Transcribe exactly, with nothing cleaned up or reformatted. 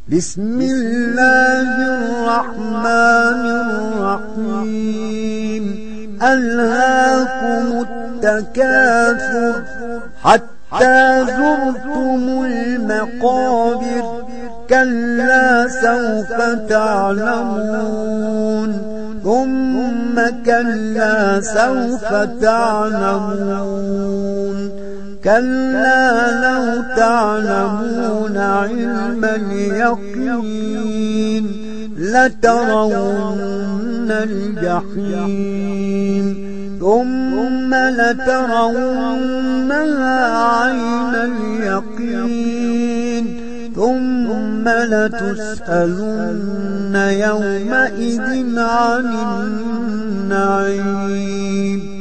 بسم الله الرحمن الرحيم ألهاكم التكاثر حتى زرتم المقابر كلا سوف تعلمون ثم كلا سوف تعلمون كلا لو تعلمون علم اليقين لترون الجحيم ثم لترونها عين اليقين ثم لتسألن يومئذ عن النعيم